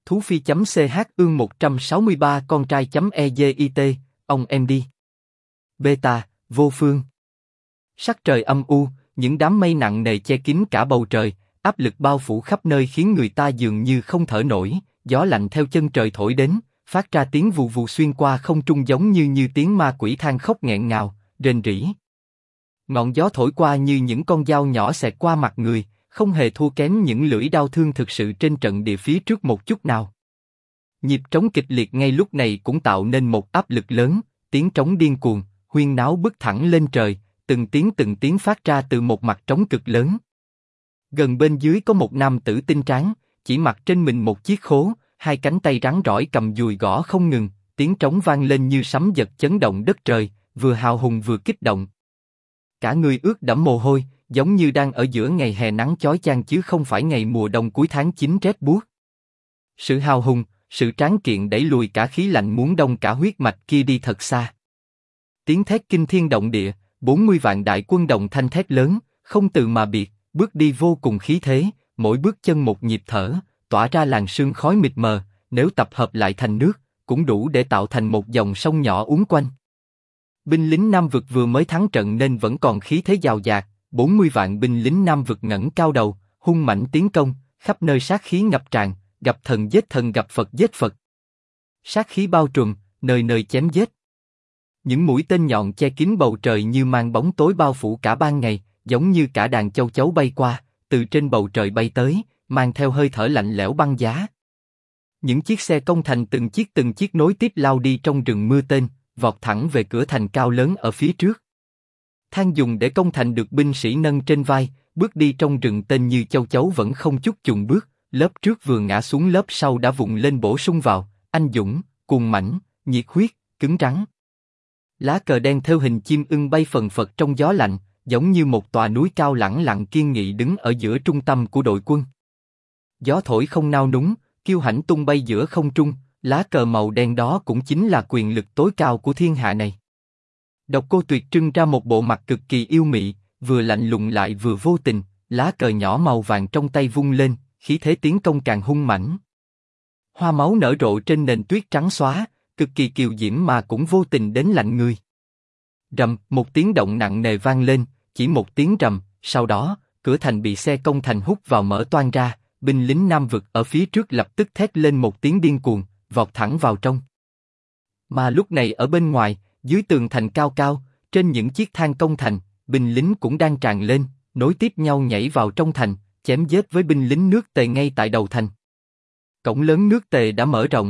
Thú Phi.ch ương 163 con trai.ezit, ông em đi. Beta, vô phương. Sắc trời âm u, những đám mây nặng nề che kín cả bầu trời, áp lực bao phủ khắp nơi khiến người ta dường như không thở nổi, gió lạnh theo chân trời thổi đến, phát ra tiếng vù vù xuyên qua không trung giống như tiếng ma quỷ than khóc nghẹn ngào, rền rỉ. Ngọn gió thổi qua như những con dao nhỏ xẹt qua mặt người, không hề thua kém những lưỡi đao thương thực sự trên trận địa phía trước một chút nào. Nhịp trống kịch liệt ngay lúc này cũng tạo nên một áp lực lớn, tiếng trống điên cuồng, huyên náo bứt thẳng lên trời, từng tiếng phát ra từ một mặt trống cực lớn. Gần bên dưới có một nam tử tinh tráng, chỉ mặc trên mình một chiếc khố, hai cánh tay rắn rỏi cầm dùi gõ không ngừng, tiếng trống vang lên như sấm dật chấn động đất trời, vừa hào hùng vừa kích động. Cả người ướt đẫm mồ hôi, giống như đang ở giữa ngày hè nắng chói chang chứ không phải ngày mùa đông cuối tháng 9 rét buốt. Sự hào hùng, sự tráng kiện đẩy lùi cả khí lạnh muốn đông cả huyết mạch kia đi thật xa. Tiếng thét kinh thiên động địa, 40 vạn đại quân đồng thanh thét lớn, không từ mà biệt, bước đi vô cùng khí thế, mỗi bước chân một nhịp thở, tỏa ra làn sương khói mịt mờ, nếu tập hợp lại thành nước, cũng đủ để tạo thành một dòng sông nhỏ uốn quanh. Binh lính Nam Vực vừa mới thắng trận nên vẫn còn khí thế dào dạt, 40 vạn binh lính Nam Vực ngẩng cao đầu, hung mãnh tiến công, khắp nơi sát khí ngập tràn, gặp thần giết thần gặp Phật giết Phật. Sát khí bao trùm, nơi nơi chém giết. Những mũi tên nhọn che kín bầu trời như màn bóng tối bao phủ cả ban ngày, giống như cả đàn châu chấu bay qua, từ trên bầu trời bay tới, mang theo hơi thở lạnh lẽo băng giá. Những chiếc xe công thành từng chiếc nối tiếp lao đi trong rừng mưa tên, vọt thẳng về cửa thành cao lớn ở phía trước. Thang dùng để công thành được binh sĩ nâng trên vai, bước đi trong rừng tên như châu chấu vẫn không chút chùn bước, lớp trước vừa ngã xuống lớp sau đã vụng lên bổ sung vào, anh dũng, cuồng mãnh, nhiệt huyết, cứng rắn. Lá cờ đen theo hình chim ưng bay phần phật trong gió lạnh, giống như một tòa núi cao lẳng lặng kiên nghị đứng ở giữa trung tâm của đội quân. Gió thổi không nao núng, kiêu hãnh tung bay giữa không trung, lá cờ màu đen đó cũng chính là quyền lực tối cao của thiên hạ này. Độc Cô Tuyệt trưng ra một bộ mặt cực kỳ yêu mị, vừa lạnh lùng lại vừa vô tình, lá cờ nhỏ màu vàng trong tay vung lên, khí thế tiến công càng hung mãnh. Hoa máu nở rộ trên nền tuyết trắng xóa, cực kỳ kiều diễm mà cũng vô tình đến lạnh người. Rầm, một tiếng động nặng nề vang lên, chỉ một tiếng rầm, sau đó, cửa thành bị xe công thành hút vào mở toang ra, binh lính Nam Vực ở phía trước lập tức thét lên một tiếng điên cuồng, vọt thẳng vào trong. Mà lúc này ở bên ngoài, dưới tường thành cao cao, trên những chiếc thang công thành, binh lính cũng đang tràn lên, nối tiếp nhau nhảy vào trong thành, chém giết với binh lính nước Tề ngay tại đầu thành. Cổng lớn nước Tề đã mở rộng.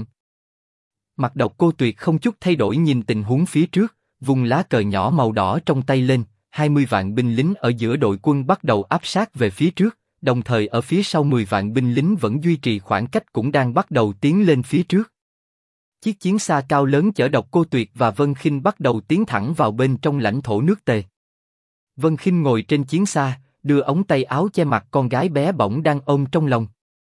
Mặt Độc Cô Tuyệt không chút thay đổi nhìn tình huống phía trước, vung lá cờ nhỏ màu đỏ trong tay lên, 20 vạn binh lính ở giữa đội quân bắt đầu áp sát về phía trước, đồng thời ở phía sau 10 vạn binh lính vẫn duy trì khoảng cách cũng đang bắt đầu tiến lên phía trước. Chiếc chiến xa cao lớn chở Độc Cô Tuyệt và Vân Khinh bắt đầu tiến thẳng vào bên trong lãnh thổ nước Tề. Vân Khinh ngồi trên chiến xa, đưa ống tay áo che mặt con gái bé bỏng đang ôm trong lòng.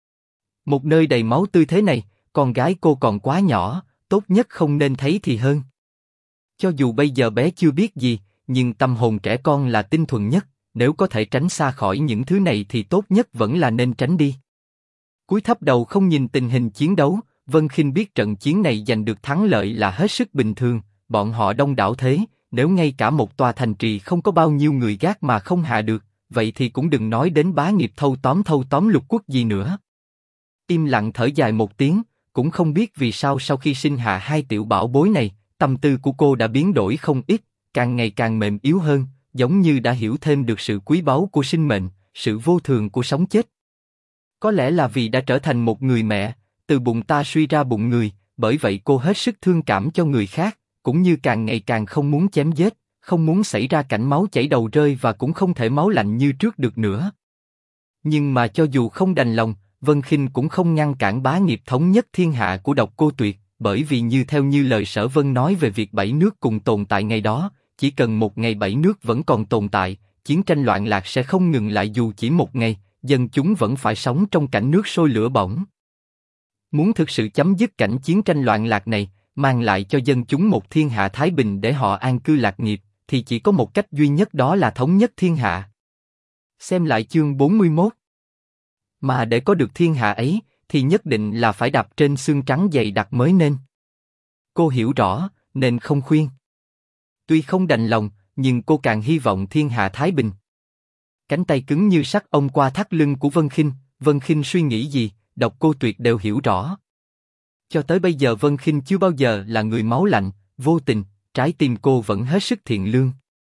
Một nơi đầy máu tươi thế này, con gái cô còn quá nhỏ, tốt nhất không nên thấy thì hơn. Cho dù bây giờ bé chưa biết gì, nhưng tâm hồn trẻ con là tinh thuần nhất, nếu có thể tránh xa khỏi những thứ này thì tốt nhất vẫn là nên tránh đi. Cúi thấp đầu không nhìn tình hình chiến đấu, Vân Khinh biết trận chiến này giành được thắng lợi là hết sức bình thường, bọn họ đông đảo thế, nếu ngay cả một tòa thành trì không có bao nhiêu người gác mà không hạ được, vậy thì cũng đừng nói đến bá nghiệp thâu tóm lục quốc gì nữa. Im lặng thở dài một tiếng, cũng không biết vì sao sau khi sinh hạ hai tiểu bảo bối này, tâm tư của cô đã biến đổi không ít, càng ngày càng mềm yếu hơn, giống như đã hiểu thêm được sự quý báu của sinh mệnh, sự vô thường của sống chết. Có lẽ là vì đã trở thành một người mẹ, từ bụng ta suy ra bụng người, bởi vậy cô hết sức thương cảm cho người khác, cũng như càng ngày càng không muốn chém giết, không muốn xảy ra cảnh máu chảy đầu rơi và cũng không thể máu lạnh như trước được nữa. Nhưng mà cho dù không đành lòng, Vân Khinh cũng không ngăn cản bá nghiệp thống nhất thiên hạ của Độc Cô Tuyệt, bởi vì theo như lời Sở Vân nói về việc 7 nước cùng tồn tại ngày đó, chỉ cần một ngày 7 nước vẫn còn tồn tại, chiến tranh loạn lạc sẽ không ngừng lại dù chỉ một ngày, dân chúng vẫn phải sống trong cảnh nước sôi lửa bỏng. Muốn thực sự chấm dứt cảnh chiến tranh loạn lạc này, mang lại cho dân chúng một thiên hạ thái bình để họ an cư lạc nghiệp, thì chỉ có một cách duy nhất, đó là thống nhất thiên hạ. Xem lại chương 41. Mà để có được thiên hạ ấy, thì nhất định là phải đạp trên xương trắng dày đặc mới nên. Cô hiểu rõ, nên không khuyên. Tuy không đành lòng, nhưng cô càng hy vọng thiên hạ thái bình. Cánh tay cứng như sắt ôm qua thắt lưng của Vân Khinh suy nghĩ gì, Độc Cô Tuyệt đều hiểu rõ. Cho tới bây giờ Vân Khinh chưa bao giờ là người máu lạnh, vô tình, trái tim cô vẫn hết sức thiện lương.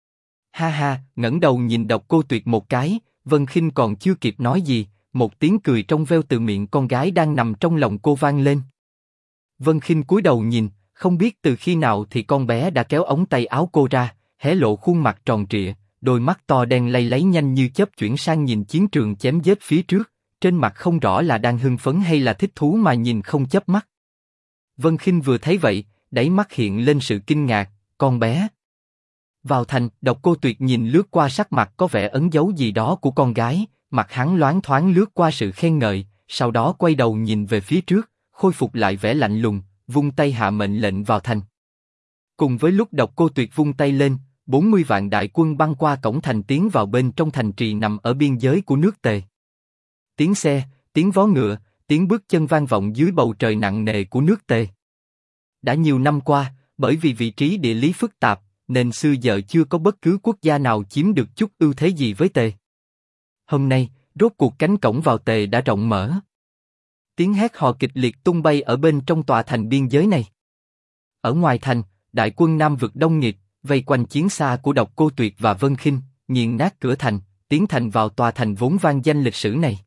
Ha ha, ngẩng đầu nhìn Độc Cô Tuyệt một cái, Vân Khinh còn chưa kịp nói gì, một tiếng cười trong veo từ miệng con gái đang nằm trong lòng cô vang lên. Vân Khinh cúi đầu nhìn, không biết từ khi nào thì con bé đã kéo ống tay áo cô ra, hé lộ khuôn mặt tròn trịa, đôi mắt to đen lay lấy nhanh như chớp chuyển sang nhìn chiến trường chém giết phía trước, trên mặt không rõ là đang hưng phấn hay là thích thú mà nhìn không chớp mắt. Vân Khinh vừa thấy vậy, đáy mắt hiện lên sự kinh ngạc, con bé. Vào thành, Độc Cô Tuyệt nhìn lướt qua sắc mặt có vẻ ẩn giấu gì đó của con gái, mặt hắn loáng thoáng lướt qua sự khen ngợi, sau đó quay đầu nhìn về phía trước, khôi phục lại vẻ lạnh lùng, vung tay hạ mệnh lệnh vào thành. Cùng với lúc Độc Cô Tuyệt vung tay lên, 40 vạn đại quân băng qua cổng thành tiến vào bên trong thành trì nằm ở biên giới của nước Tề. Tiếng xe, tiếng vó ngựa, tiếng bước chân vang vọng dưới bầu trời nặng nề của nước Tề. Đã nhiều năm qua, bởi vì vị trí địa lý phức tạp, nên xưa giờ chưa có bất cứ quốc gia nào chiếm được chút ưu thế gì với Tề. Hôm nay, rốt cuộc cánh cổng vào Tề đã rộng mở. Tiếng hét hò kịch liệt tung bay ở bên trong tòa thành biên giới này. Ở ngoài thành, đại quân Nam vực đông nghịt, vây quanh chiến xa của Độc Cô Tuyệt và Vân Khinh, nghiền nát cửa thành, tiến thành vào tòa thành vốn vang danh lịch sử này.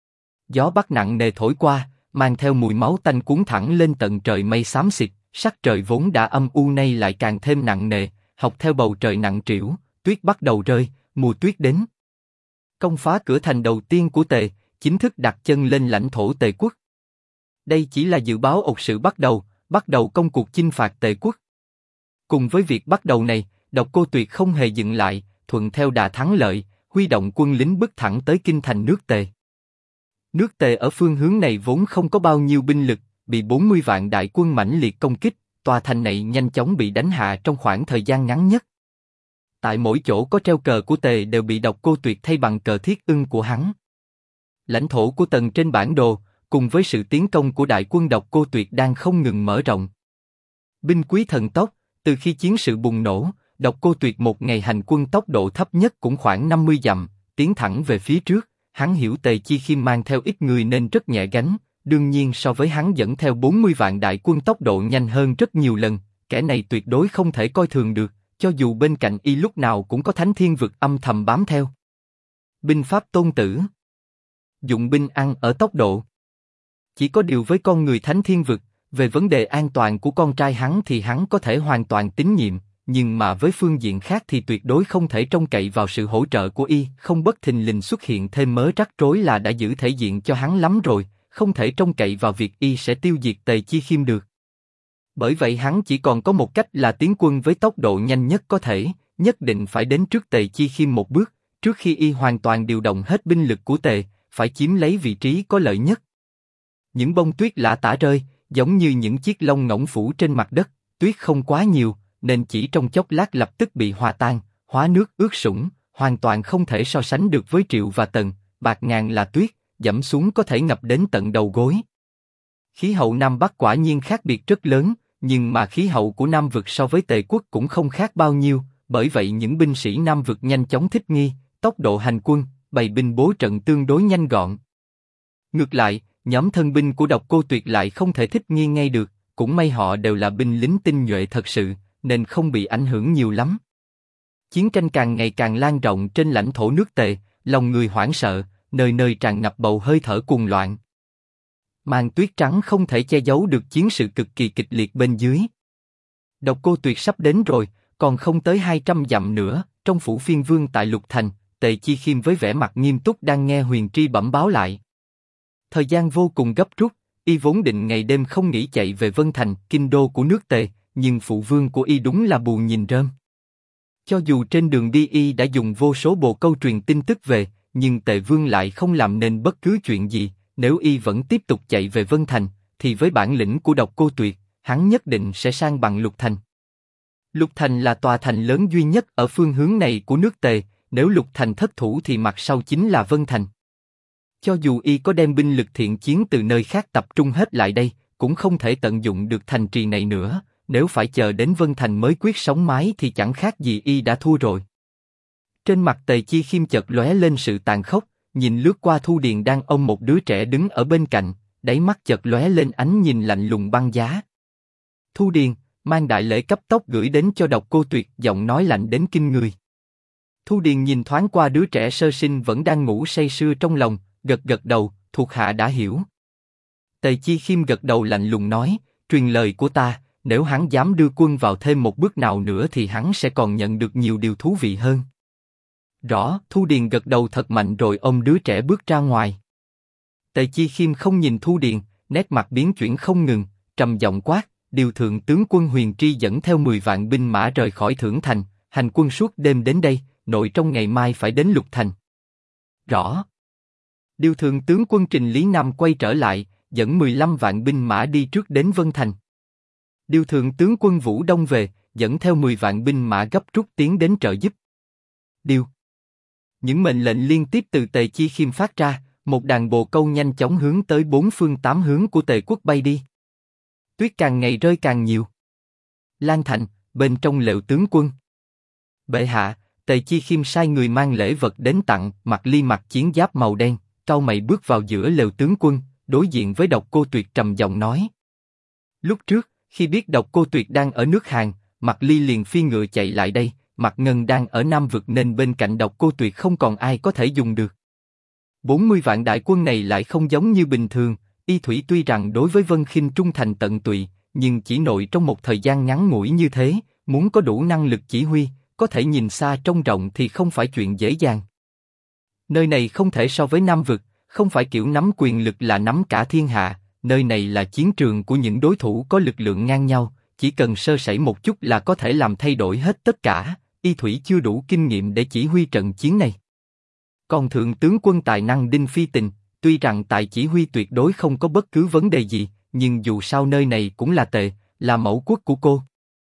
Gió bắc nặng nề thổi qua, mang theo mùi máu tanh cuốn thẳng lên tận trời mây xám xịt, sắc trời vốn đã âm u nay lại càng thêm nặng nề, học theo bầu trời nặng trĩu, tuyết bắt đầu rơi, mùa tuyết đến. Công phá cửa thành đầu tiên của Tề, chính thức đặt chân lên lãnh thổ Tề quốc. Đây chỉ là dự báo ột sự bắt đầu công cuộc chinh phạt Tề quốc. Cùng với việc bắt đầu này, Độc Cô Tuyệt không hề dừng lại, thuận theo đà thắng lợi, huy động quân lính bước thẳng tới kinh thành nước Tề. Nước Tề ở phương hướng này vốn không có bao nhiêu binh lực, bị 40 vạn đại quân mãnh liệt công kích, tòa thành này nhanh chóng bị đánh hạ trong khoảng thời gian ngắn nhất. Tại mỗi chỗ có treo cờ của Tề đều bị Độc Cô Tuyệt thay bằng cờ thiết ưng của hắn. Lãnh thổ của Tần trên bản đồ, cùng với sự tiến công của đại quân Độc Cô Tuyệt đang không ngừng mở rộng. Binh quý thần tốc, từ khi chiến sự bùng nổ, Độc Cô Tuyệt một ngày hành quân tốc độ thấp nhất cũng khoảng 50 dặm, tiến thẳng về phía trước. Hắn hiểu Tề Chi Khiêm mang theo ít người nên rất nhẹ gánh, đương nhiên so với hắn dẫn theo 40 vạn đại quân tốc độ nhanh hơn rất nhiều lần, kẻ này tuyệt đối không thể coi thường được, cho dù bên cạnh y lúc nào cũng có Thánh Thiên Vực âm thầm bám theo. Binh pháp tôn tử. Dụng binh ăn ở tốc độ. Chỉ có điều với con người Thánh Thiên Vực, về vấn đề an toàn của con trai hắn thì hắn có thể hoàn toàn tín nhiệm, nhưng mà với phương diện khác thì tuyệt đối không thể trông cậy vào sự hỗ trợ của y, không bất thình lình xuất hiện thêm mớ rắc rối là đã giữ thể diện cho hắn lắm rồi, không thể trông cậy vào việc y sẽ tiêu diệt Tề Chi Khiêm được. Bởi vậy hắn chỉ còn có một cách là tiến quân với tốc độ nhanh nhất có thể, nhất định phải đến trước Tề Chi Khiêm một bước, trước khi y hoàn toàn điều động hết binh lực của Tề, phải chiếm lấy vị trí có lợi nhất. Những bông tuyết lả tả rơi, giống như những chiếc lông ngỗng phủ trên mặt đất, tuyết không quá nhiều, nên chỉ trong chốc lát lập tức bị hòa tan, hóa nước ướt sũng, hoàn toàn không thể so sánh được với Triệu và Tần, bạt ngàn là tuyết, dẫm xuống có thể ngập đến tận đầu gối. Khí hậu Nam Bắc quả nhiên khác biệt rất lớn, nhưng mà khí hậu của Nam vực so với Tề quốc cũng không khác bao nhiêu, bởi vậy những binh sĩ Nam vực nhanh chóng thích nghi, tốc độ hành quân, bày binh bố trận tương đối nhanh gọn. Ngược lại, nhóm thân binh của Độc Cô Tuyệt lại không thể thích nghi ngay được, cũng may họ đều là binh lính tinh nhuệ thật sự, nên không bị ảnh hưởng nhiều lắm. Chiến tranh càng ngày càng lan rộng trên lãnh thổ nước Tề, lòng người hoảng sợ, nơi nơi tràn ngập bầu hơi thở cuồng loạn. Màn tuyết trắng không thể che giấu được chiến sự cực kỳ kịch liệt bên dưới. Độc Cô Tuyệt sắp đến rồi, còn không tới 200 dặm nữa, trong phủ phiên vương tại Lục Thành, Tề Chi Khiêm với vẻ mặt nghiêm túc đang nghe Huyền Tri bẩm báo lại. Thời gian vô cùng gấp rút, y vốn định ngày đêm không nghỉ chạy về Vân Thành, kinh đô của nước Tề, nhưng phụ vương của y đúng là buồn nhìn rơm. Cho dù trên đường đi y đã dùng vô số bồ câu truyền tin tức về, nhưng Tề vương lại không làm nên bất cứ chuyện gì. Nếu y vẫn tiếp tục chạy về Vân Thành, thì với bản lĩnh của Độc Cô Tuyệt, hắn nhất định sẽ sang bằng Lục Thành. Lục Thành là tòa thành lớn duy nhất ở phương hướng này của nước Tề, nếu Lục Thành thất thủ thì mặt sau chính là Vân Thành. Cho dù y có đem binh lực thiện chiến từ nơi khác tập trung hết lại đây, cũng không thể tận dụng được thành trì này nữa, nếu phải chờ đến Vân Thành mới quyết sống mái thì chẳng khác gì y đã thua rồi. Trên mặt Tề Chi Khiêm chợt lóe lên sự tàn khốc, nhìn lướt qua Thu Điền đang ôm một đứa trẻ đứng ở bên cạnh, đáy mắt chợt lóe lên ánh nhìn lạnh lùng băng giá. Thu Điền, mang đại lễ cấp tốc gửi đến cho Độc Cô Tuyệt, giọng nói lạnh đến kinh người. Thu Điền nhìn thoáng qua đứa trẻ sơ sinh vẫn đang ngủ say sưa trong lòng, gật gật đầu, thuộc hạ đã hiểu. Tề Chi Khiêm gật đầu lạnh lùng nói, truyền lời của ta, nếu hắn dám đưa quân vào thêm một bước nào nữa thì hắn sẽ còn nhận được nhiều điều thú vị hơn. Rõ, Thu Điền gật đầu thật mạnh rồi ôm đứa trẻ bước ra ngoài. Tề Chi Khiêm không nhìn Thu Điền, nét mặt biến chuyển không ngừng, trầm giọng quát, điều thượng tướng quân Huyền Tri dẫn theo 10 vạn binh mã rời khỏi Thưởng Thành, hành quân suốt đêm đến đây, nội trong ngày mai phải đến Lục Thành. Rõ. Điều thượng tướng quân Trình Lý Nam quay trở lại, dẫn 15 vạn binh mã đi trước đến Vân Thành. Điều thượng tướng quân Vũ Đông về, dẫn theo 10 vạn binh mã gấp rút tiến đến trợ giúp. Điều. Những mệnh lệnh liên tiếp từ Tề Chi Khiêm phát ra, một đàn bồ câu nhanh chóng hướng tới 4 phương 8 hướng của Tề quốc bay đi. Tuyết càng ngày rơi càng nhiều. Lan Thành, bên trong lều tướng quân. Bệ hạ, Tề Chi Khiêm sai người mang lễ vật đến tặng. Mạc Ly mặc chiến giáp màu đen, cau mày bước vào giữa lều tướng quân, đối diện với Độc Cô Tuyệt trầm giọng nói. Lúc trước, khi biết Độc Cô Tuyệt đang ở nước Hàn, Mạc Ly liền phi ngựa chạy lại đây. Mạc Ngân đang ở Nam Vực nên bên cạnh Độc Cô Tuyệt không còn ai có thể dùng được. 40 vạn đại quân này lại không giống như bình thường. Y Thủy tuy rằng đối với Vân Khinh trung thành tận tụy, nhưng chỉ nội trong một thời gian ngắn ngủi như thế, muốn có đủ năng lực chỉ huy, có thể nhìn xa trông rộng thì không phải chuyện dễ dàng. Nơi này không thể so với Nam Vực, không phải kiểu nắm quyền lực là nắm cả thiên hạ, nơi này là chiến trường của những đối thủ có lực lượng ngang nhau, chỉ cần sơ sẩy một chút là có thể làm thay đổi hết tất cả. Y Thủy chưa đủ kinh nghiệm để chỉ huy trận chiến này. Còn thượng tướng quân tài năng Đinh Phi Tình, tuy rằng tài chỉ huy tuyệt đối không có bất cứ vấn đề gì, nhưng dù sao nơi này cũng là Tề, là mẫu quốc của cô.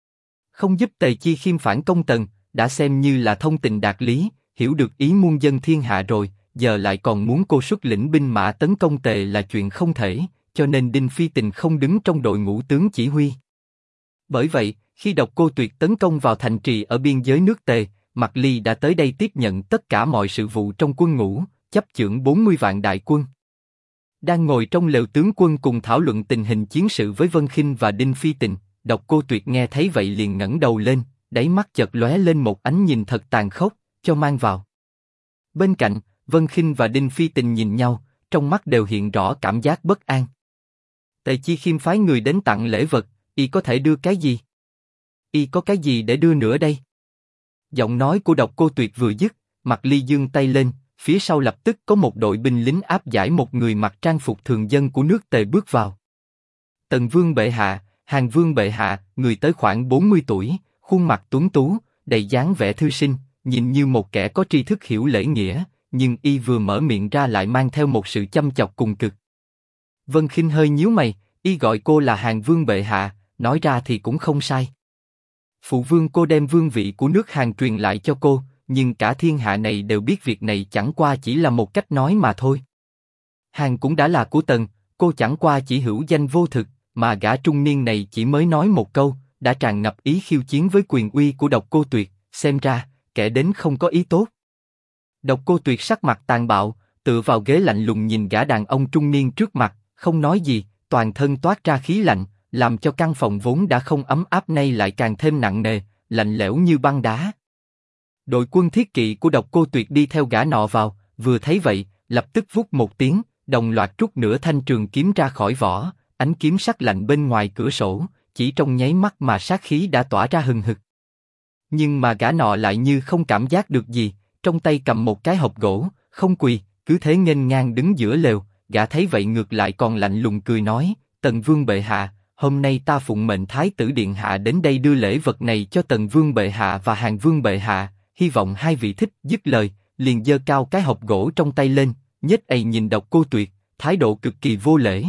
Không giúp Tề Chi Khiêm phản công Tần, đã xem như là thông tình đạt lý, hiểu được ý muôn dân thiên hạ rồi, giờ lại còn muốn cô xuất lĩnh binh mã tấn công Tề là chuyện không thể, cho nên Đinh Phi Tình không đứng trong đội ngũ tướng chỉ huy. Bởi vậy, khi Độc Cô Tuyệt tấn công vào thành trì ở biên giới nước Tề, Mạc Ly đã tới đây tiếp nhận tất cả mọi sự vụ trong quân ngũ, chấp chưởng 40 vạn đại quân. Đang ngồi trong lều tướng quân cùng thảo luận tình hình chiến sự với Vân Khinh và Đinh Phi Tình, Độc Cô Tuyệt nghe thấy vậy liền ngẩng đầu lên, đáy mắt chợt lóe lên một ánh nhìn thật tàn khốc, cho mang vào. Bên cạnh, Vân Khinh và Đinh Phi Tình nhìn nhau, trong mắt đều hiện rõ cảm giác bất an. Tề Chi Khiêm phái người đến tặng lễ vật, y có thể đưa cái gì? Y có cái gì để đưa nữa đây? Giọng nói của Độc Cô Tuyệt vừa dứt, Mạc Ly giương tay lên, phía sau lập tức có một đội binh lính áp giải một người mặc trang phục thường dân của nước Tề bước vào. Tần Vương bệ hạ, Hàn Vương bệ hạ, người tới khoảng 40 tuổi, khuôn mặt tuấn tú, đầy dáng vẻ thư sinh, nhìn như một kẻ có tri thức hiểu lễ nghĩa, nhưng y vừa mở miệng ra lại mang theo một sự chăm chọc cùng cực. Vân Khinh hơi nhíu mày, y gọi cô là Hàn Vương bệ hạ, nói ra thì cũng không sai. Phụ vương cô đem vương vị của nước Hàn truyền lại cho cô, nhưng cả thiên hạ này đều biết việc này chẳng qua chỉ là một cách nói mà thôi. Hàn cũng đã là của Tần, cô chẳng qua chỉ hữu danh vô thực, mà gã trung niên này chỉ mới nói một câu, đã tràn ngập ý khiêu chiến với quyền uy của Độc Cô Tuyệt, xem ra, kẻ đến không có ý tốt. Độc Cô Tuyệt sắc mặt tàn bạo, tựa vào ghế lạnh lùng nhìn gã đàn ông trung niên trước mặt, không nói gì, toàn thân toát ra khí lạnh, làm cho căn phòng vốn đã không ấm áp nay lại càng thêm nặng nề, lạnh lẽo như băng đá. Đội quân thiết kỵ của Độc Cô Tuyệt đi theo gã nọ vào, vừa thấy vậy, lập tức vút một tiếng, đồng loạt rút nửa thanh trường kiếm ra khỏi vỏ, ánh kiếm sắc lạnh bên ngoài cửa sổ, chỉ trong nháy mắt mà sát khí đã tỏa ra hừng hực. Nhưng mà gã nọ lại như không cảm giác được gì, trong tay cầm một cái hộp gỗ, không quỳ, cứ thế nghênh ngang đứng giữa lều. Gã thấy vậy ngược lại còn lạnh lùng cười nói, Tần Vương bệ hạ, hôm nay ta phụng mệnh Thái tử điện hạ đến đây đưa lễ vật này cho Tần Vương bệ hạ và Hàn Vương bệ hạ, hy vọng hai vị thích. Dứt lời, liền giơ cao cái hộp gỗ trong tay lên, nhếch ây nhìn Độc Cô Tuyệt, thái độ cực kỳ vô lễ.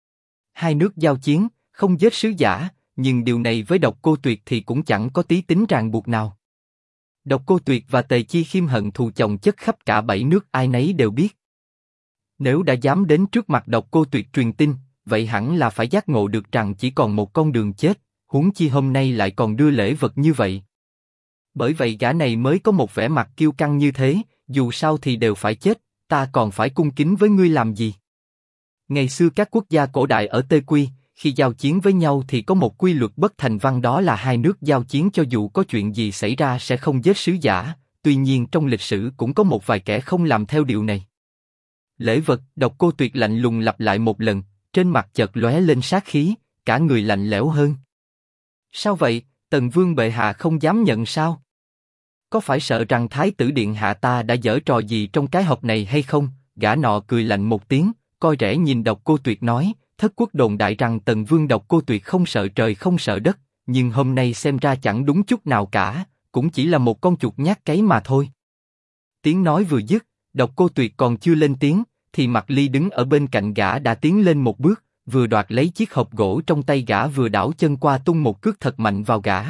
Hai nước giao chiến, không giết sứ giả, nhưng điều này với Độc Cô Tuyệt thì cũng chẳng có tí tính ràng buộc nào. Độc Cô Tuyệt và Tề Chi Khiêm hận thù chồng chất khắp cả 7 nước ai nấy đều biết. Nếu đã dám đến trước mặt Độc Cô Tuyệt truyền tin, vậy hẳn là phải giác ngộ được rằng chỉ còn một con đường chết, huống chi hôm nay lại còn đưa lễ vật như vậy. Bởi vậy gã này mới có một vẻ mặt kiêu căng như thế, dù sao thì đều phải chết, ta còn phải cung kính với ngươi làm gì? Ngày xưa các quốc gia cổ đại ở Tây Quy, khi giao chiến với nhau thì có một quy luật bất thành văn, đó là hai nước giao chiến cho dù có chuyện gì xảy ra sẽ không giết sứ giả, tuy nhiên trong lịch sử cũng có một vài kẻ không làm theo điều này. Lễ vật, Độc Cô Tuyệt lạnh lùng lặp lại một lần, trên mặt chợt lóe lên sát khí, cả người lạnh lẽo hơn. Sao vậy, Tần Vương bệ hạ không dám nhận sao? Có phải sợ rằng Thái tử điện hạ ta đã giở trò gì trong cái hộp này hay không? Gã nọ cười lạnh một tiếng, coi rẻ nhìn Độc Cô Tuyệt nói, thất quốc đồn đại rằng Tần Vương Độc Cô Tuyệt không sợ trời không sợ đất, nhưng hôm nay xem ra chẳng đúng chút nào cả, cũng chỉ là một con chuột nhát cấy mà thôi. Tiếng nói vừa dứt, Độc Cô Tuyệt còn chưa lên tiếng, thì Mạc Ly đứng ở bên cạnh gã đã tiến lên một bước, vừa đoạt lấy chiếc hộp gỗ trong tay gã vừa đảo chân qua tung một cước thật mạnh vào gã.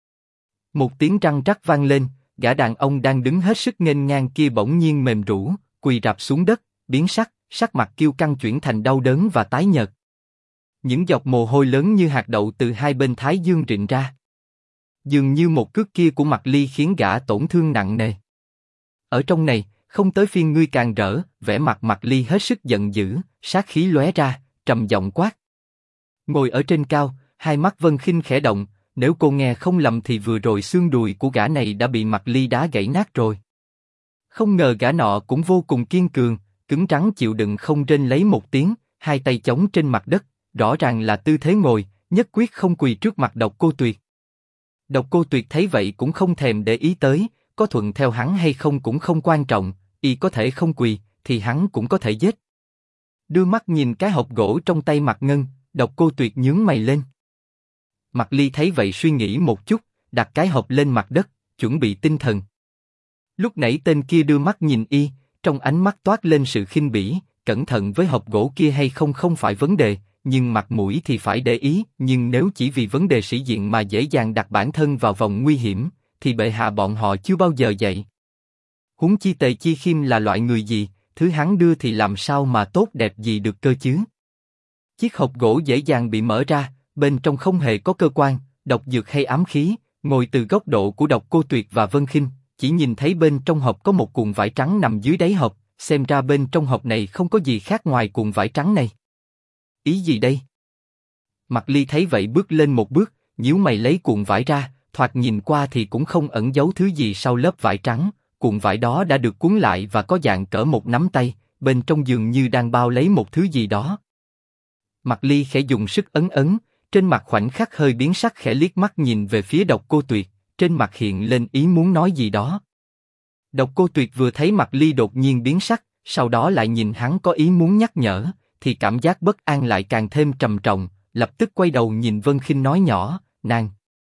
Một tiếng răng rắc vang lên, gã đàn ông đang đứng hết sức nghênh ngang kia bỗng nhiên mềm rũ, quỳ rạp xuống đất, biến sắc, sắc mặt kiêu căng chuyển thành đau đớn và tái nhợt. Những giọt mồ hôi lớn như hạt đậu từ hai bên thái dương rịn ra. Dường như một cước kia của Mạc Ly khiến gã tổn thương nặng nề. Ở trong này, không tới phiên ngươi càng rỡ, vẻ mặt Mạc Ly hết sức giận dữ, sát khí lóe ra, trầm giọng quát. Ngồi ở trên cao, hai mắt Vân Khinh khẽ động, nếu cô nghe không lầm thì vừa rồi xương đùi của gã này đã bị Mạc Ly đá gãy nát rồi. Không ngờ gã nọ cũng vô cùng kiên cường, cứng rắn chịu đựng không rên lấy một tiếng, hai tay chống trên mặt đất, rõ ràng là tư thế ngồi, nhất quyết không quỳ trước mặt Độc Cô Tuyệt. Độc Cô Tuyệt thấy vậy cũng không thèm để ý tới, có thuận theo hắn hay không cũng không quan trọng, y có thể không quỳ, thì hắn cũng có thể giết. Đưa mắt nhìn cái hộp gỗ trong tay Mạc Ngân, Độc Cô Tuyệt nhướng mày lên. Mạc Ly thấy vậy suy nghĩ một chút, đặt cái hộp lên mặt đất, chuẩn bị tinh thần. Lúc nãy tên kia đưa mắt nhìn y, trong ánh mắt toát lên sự khinh bỉ, cẩn thận với hộp gỗ kia hay không không phải vấn đề, nhưng mặt mũi thì phải để ý, nhưng nếu chỉ vì vấn đề sĩ diện mà dễ dàng đặt bản thân vào vòng nguy hiểm, thì bệ hạ bọn họ chưa bao giờ vậy. Huống chi Tề Chi Khiêm là loại người gì, thứ hắn đưa thì làm sao mà tốt đẹp gì được cơ chứ? Chiếc hộp gỗ dễ dàng bị mở ra, bên trong không hề có cơ quan, độc dược hay ám khí, ngồi từ góc độ của Độc Cô Tuyệt và Vân Khinh, chỉ nhìn thấy bên trong hộp có một cuộn vải trắng nằm dưới đáy hộp, xem ra bên trong hộp này không có gì khác ngoài cuộn vải trắng này. Ý gì đây? Mạc Ly thấy vậy bước lên một bước, nhíu mày lấy cuộn vải ra, thoạt nhìn qua thì cũng không ẩn giấu thứ gì sau lớp vải trắng, cuộn vải đó đã được cuốn lại và có dạng cỡ một nắm tay, bên trong dường như đang bao lấy một thứ gì đó. Mạc Ly khẽ dùng sức ấn ấn, trên mặt khoảnh khắc hơi biến sắc, khẽ liếc mắt nhìn về phía Độc Cô Tuyệt, trên mặt hiện lên ý muốn nói gì đó. Độc Cô Tuyệt vừa thấy Mạc Ly đột nhiên biến sắc, sau đó lại nhìn hắn có ý muốn nhắc nhở, thì cảm giác bất an lại càng thêm trầm trọng, lập tức quay đầu nhìn Vân Khinh nói nhỏ, nàng.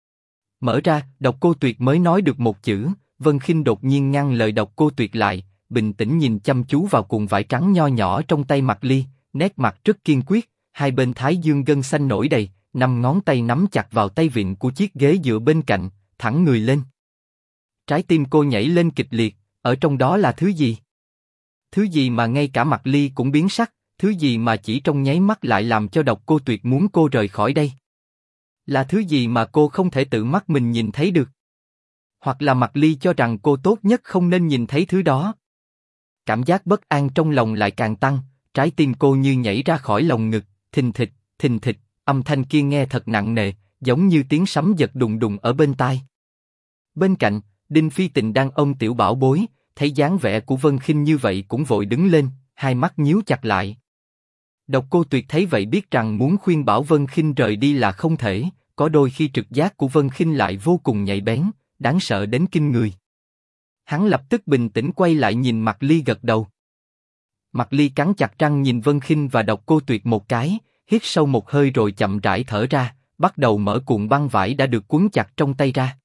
Mở ra, Độc Cô Tuyệt mới nói được một chữ, Vân Khinh đột nhiên ngăn lời Độc Cô Tuyệt lại, bình tĩnh nhìn chăm chú vào cuộn vải trắng nho nhỏ trong tay Mạc Ly, nét mặt rất kiên quyết, hai bên thái dương gân xanh nổi đầy, năm ngón tay nắm chặt vào tay vịn của chiếc ghế dựa bên cạnh, thẳng người lên. Trái tim cô nhảy lên kịch liệt, ở trong đó là thứ gì? Thứ gì mà ngay cả Mạc Ly cũng biến sắc, thứ gì mà chỉ trong nháy mắt lại làm cho Độc Cô Tuyệt muốn cô rời khỏi đây? Là thứ gì mà cô không thể tự mắt mình nhìn thấy được? Hoặc là Mạc Ly cho rằng cô tốt nhất không nên nhìn thấy thứ đó? Cảm giác bất an trong lòng lại càng tăng, trái tim cô như nhảy ra khỏi lồng ngực, thình thịch, âm thanh kia nghe thật nặng nề, giống như tiếng sấm giật đùng đùng ở bên tai. Bên cạnh, Đinh Phi Tịnh đang ôm tiểu bảo bối, thấy dáng vẻ của Vân Khinh như vậy cũng vội đứng lên, hai mắt nhíu chặt lại. Độc Cô Tuyệt thấy vậy biết rằng muốn khuyên bảo Vân Khinh rời đi là không thể, có đôi khi trực giác của Vân Khinh lại vô cùng nhạy bén, đáng sợ đến kinh người. Hắn lập tức bình tĩnh quay lại nhìn Mạc Ly gật đầu. Mạc Ly cắn chặt răng nhìn Vân Khinh và Độc Cô Tuyệt một cái, hít sâu một hơi rồi chậm rãi thở ra, bắt đầu mở cuộn băng vải đã được quấn chặt trong tay ra.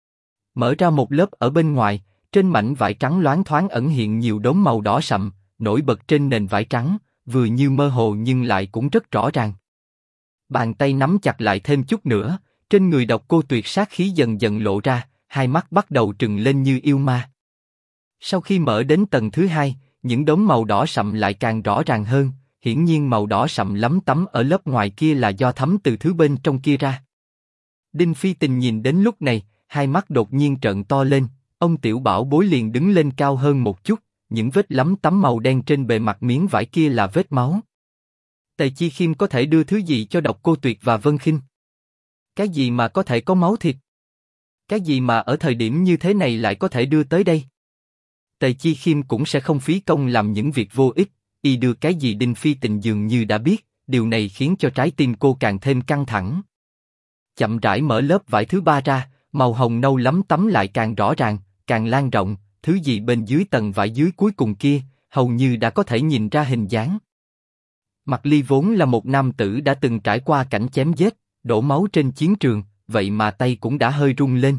Mở ra một lớp ở bên ngoài, trên mảnh vải trắng loáng thoáng ẩn hiện nhiều đốm màu đỏ sậm, nổi bật trên nền vải trắng, vừa như mơ hồ nhưng lại cũng rất rõ ràng. Bàn tay nắm chặt lại thêm chút nữa, trên người Độc Cô Tuyệt sát khí dần dần lộ ra, hai mắt bắt đầu trừng lên như yêu ma. Sau khi mở đến tầng thứ hai, những đốm màu đỏ sậm lại càng rõ ràng hơn, hiển nhiên màu đỏ sậm lấm tấm ở lớp ngoài kia là do thấm từ thứ bên trong kia ra. Đinh Phi Tình nhìn đến lúc này, hai mắt đột nhiên trợn to lên, ông tiểu bảo bối liền đứng lên cao hơn một chút, những vết lấm tấm màu đen trên bề mặt miếng vải kia là vết máu. Tề Chi Khiêm có thể đưa thứ gì cho Độc Cô Tuyệt và Vân Khinh? Cái gì mà có thể có máu thịt? Cái gì mà ở thời điểm như thế này lại có thể đưa tới đây? Tề Chi Khiêm cũng sẽ không phí công làm những việc vô ích, y đưa cái gì Đinh Phi Tình dường như đã biết, điều này khiến cho trái tim cô càng thêm căng thẳng. Chậm rãi mở lớp vải thứ ba ra, màu hồng nâu lấm tấm lại càng rõ ràng, càng lan rộng, thứ gì bên dưới tầng vải dưới cuối cùng kia, hầu như đã có thể nhìn ra hình dáng. Mạc Ly vốn là một nam tử đã từng trải qua cảnh chém giết, đổ máu trên chiến trường, vậy mà tay cũng đã hơi run lên.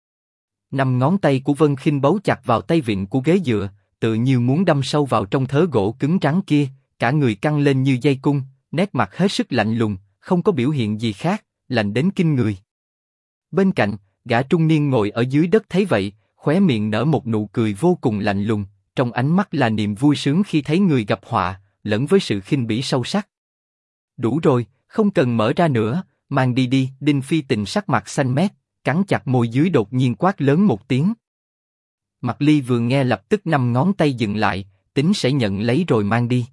Năm ngón tay của Vân Khinh bấu chặt vào tay vịn của ghế dựa, tự như muốn đâm sâu vào trong thớ gỗ cứng rắn kia, cả người căng lên như dây cung, nét mặt hết sức lạnh lùng, không có biểu hiện gì khác, lạnh đến kinh người. Bên cạnh, gã trung niên ngồi ở dưới đất thấy vậy, khóe miệng nở một nụ cười vô cùng lạnh lùng, trong ánh mắt là niềm vui sướng khi thấy người gặp họa, lẫn với sự khinh bỉ sâu sắc. Đủ rồi, không cần mở ra nữa, mang đi đi. Đinh Phi Tình sắc mặt xanh mét, cắn chặt môi dưới đột nhiên quát lớn một tiếng. Mạc Ly vừa nghe lập tức năm ngón tay dừng lại, tính sẽ nhận lấy rồi mang đi.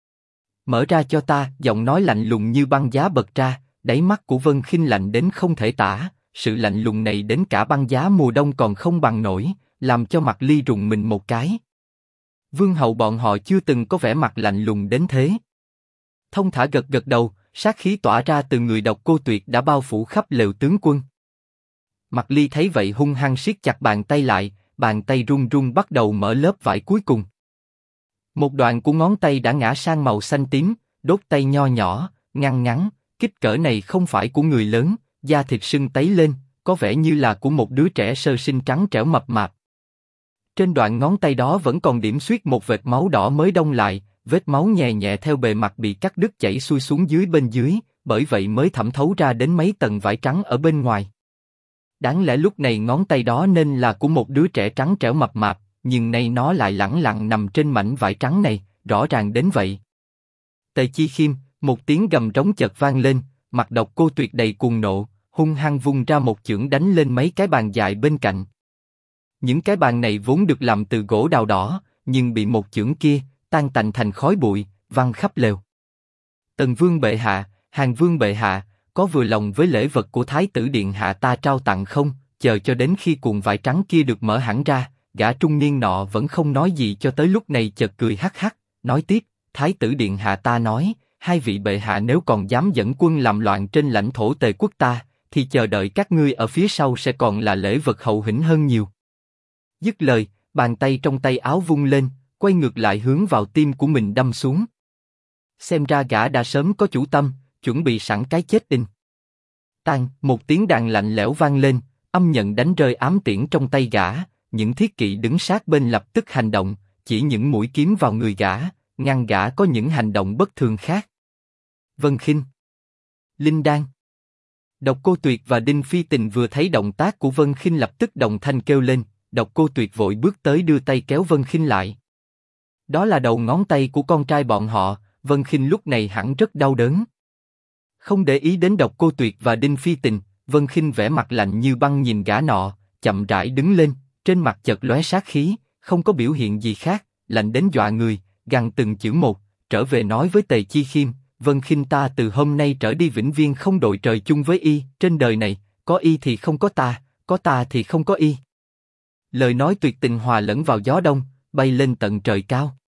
Mở ra cho ta, giọng nói lạnh lùng như băng giá bật ra, đáy mắt của Vân Khinh lạnh đến không thể tả, sự lạnh lùng này đến cả băng giá mùa đông còn không bằng nổi, làm cho Mạc Ly rùng mình một cái. Vương hậu bọn họ chưa từng có vẻ mặt lạnh lùng đến thế. Thông thả gật gật đầu, sát khí tỏa ra từ người Độc Cô Tuyệt đã bao phủ khắp lều tướng quân. Mạc Ly thấy vậy hung hăng siết chặt bàn tay lại, bàn tay run run bắt đầu mở lớp vải cuối cùng. Một đoạn của ngón tay đã ngã sang màu xanh tím, đốt tay nho nhỏ, ngăn ngắn, kích cỡ này không phải của người lớn, da thịt sưng tấy lên, có vẻ như là của một đứa trẻ sơ sinh trắng trẻo mập mạp. Trên đoạn ngón tay đó vẫn còn điểm xuyết một vệt máu đỏ mới đông lại, vết máu nhẹ nhẹ theo bề mặt bị cắt đứt chảy xuôi xuống dưới bên dưới, bởi vậy mới thẩm thấu ra đến mấy tầng vải trắng ở bên ngoài. Đáng lẽ lúc này ngón tay đó nên là của một đứa trẻ trắng trẻo mập mạp, nhưng nay nó lại lẳng lặng nằm trên mảnh vải trắng này, rõ ràng đến vậy. Tề Chi Khiêm, một tiếng gầm trống chợt vang lên, mặt Độc Cô Tuyệt đầy cuồng nộ, hung hăng vung ra một chưởng đánh lên mấy cái bàn dài bên cạnh. Những cái bàn này vốn được làm từ gỗ đào đỏ, nhưng bị một chưởng kia tan tành thành khói bụi, văng khắp lều. Tần Vương bệ hạ, Hàn Vương bệ hạ, có vừa lòng với lễ vật của Thái tử điện hạ ta trao tặng không? Chờ cho đến khi cuộn vải trắng kia được mở hẳn ra, gã trung niên nọ vẫn không nói gì cho tới lúc này chợt cười hắc hắc, nói tiếp, Thái tử điện hạ ta nói, hai vị bệ hạ nếu còn dám dẫn quân làm loạn trên lãnh thổ Tề quốc ta, thì chờ đợi các ngươi ở phía sau sẽ còn là lễ vật hậu hĩnh hơn nhiều. Dứt lời, bàn tay trong tay áo vung lên, quay ngược lại hướng vào tim của mình đâm xuống. Xem ra gã đã sớm có chủ tâm, chuẩn bị sẵn cái chết in. Tang, một tiếng đàn lạnh lẽo vang lên, âm nhận đánh rơi ám tiễn trong tay gã, những thiết kỵ đứng sát bên lập tức hành động, chỉ những mũi kiếm vào người gã, ngăn gã có những hành động bất thường khác. Vân Khinh, Linh Đan, Độc Cô Tuyệt và Đinh Phi Tình vừa thấy động tác của Vân Khinh lập tức đồng thanh kêu lên, Độc Cô Tuyệt vội bước tới đưa tay kéo Vân Khinh lại. Đó là đầu ngón tay của con trai bọn họ, Vân Khinh lúc này hẳn rất đau đớn. Không để ý đến Độc Cô Tuyệt và Đinh Phi Tình, Vân Khinh vẻ mặt lạnh như băng nhìn gã nọ, chậm rãi đứng lên, trên mặt chợt lóe sát khí, không có biểu hiện gì khác, lạnh đến dọa người, gằn từng chữ một, trở về nói với Tề Chi Khiêm, Vân Khinh ta từ hôm nay trở đi vĩnh viễn không đội trời chung với y, trên đời này, có y thì không có ta thì không có y. Lời nói tuyệt tình hòa lẫn vào gió đông, bay lên tận trời cao.